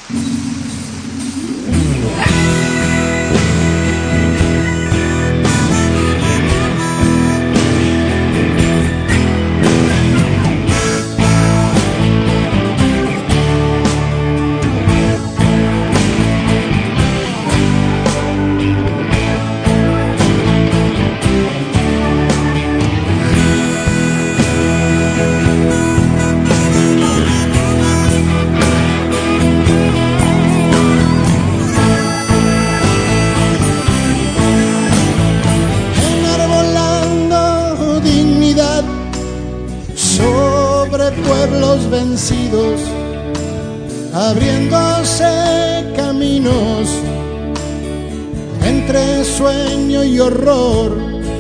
Pueblos vencidos, abriéndose caminos entre sueño y horror,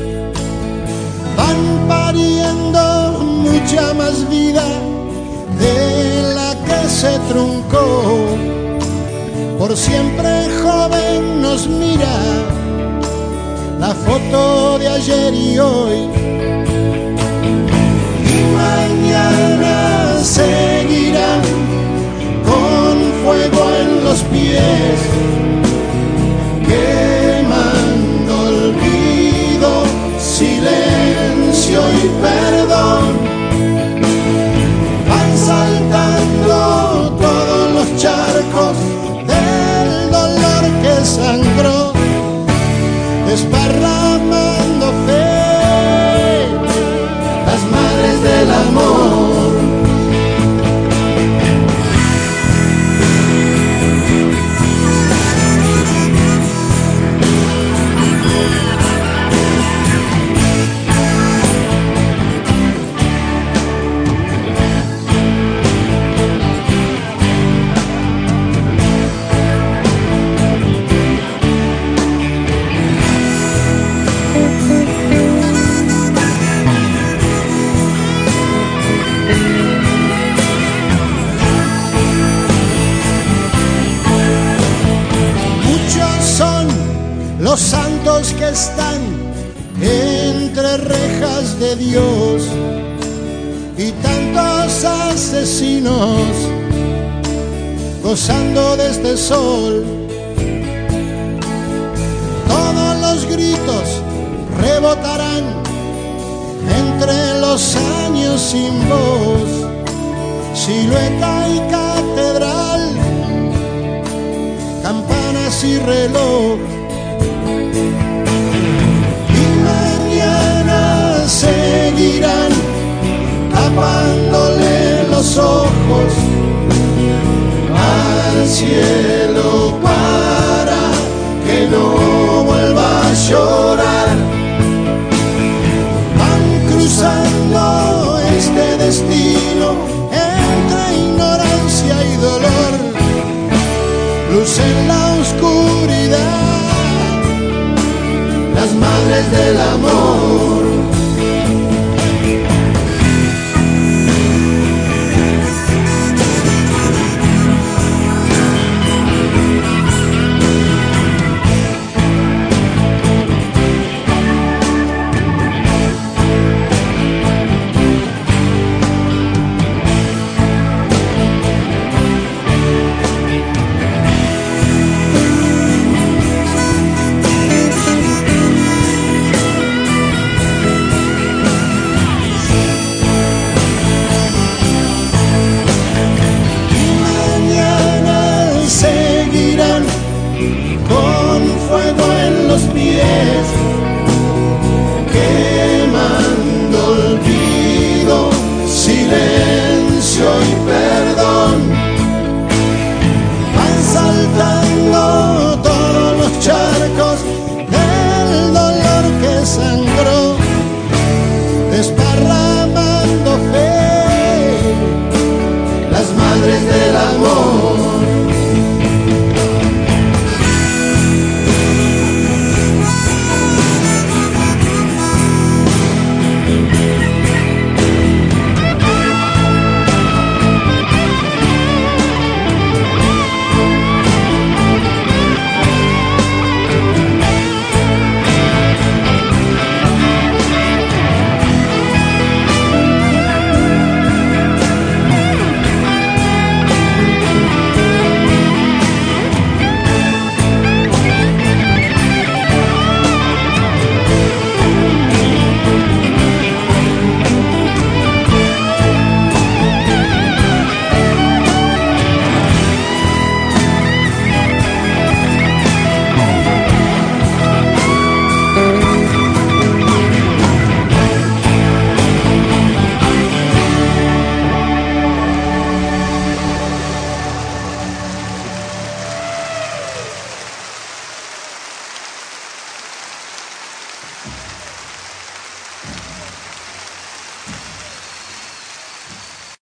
van pariendo mucha más vida de la que se truncó. Por siempre joven nos mira la foto de ayer y hoy, mañana seguirán con fuego en los pies, quemando olvido, silencio y perdón. Van saltando todos los charcos del dolor que sangró, desparramando fe, las madres del amor. Los santos que están entre rejas de Dios y tantos asesinos gozando de este sol. Todos los gritos rebotarán entre los años sin voz, silueta y catedral, campanas y reloj. Seguirán tapándole los ojos al cielo para que no vuelva a llorar. Van cruzando este destino entre ignorancia y dolor, luz en la oscuridad, las madres del amor. Con fuego en los pies,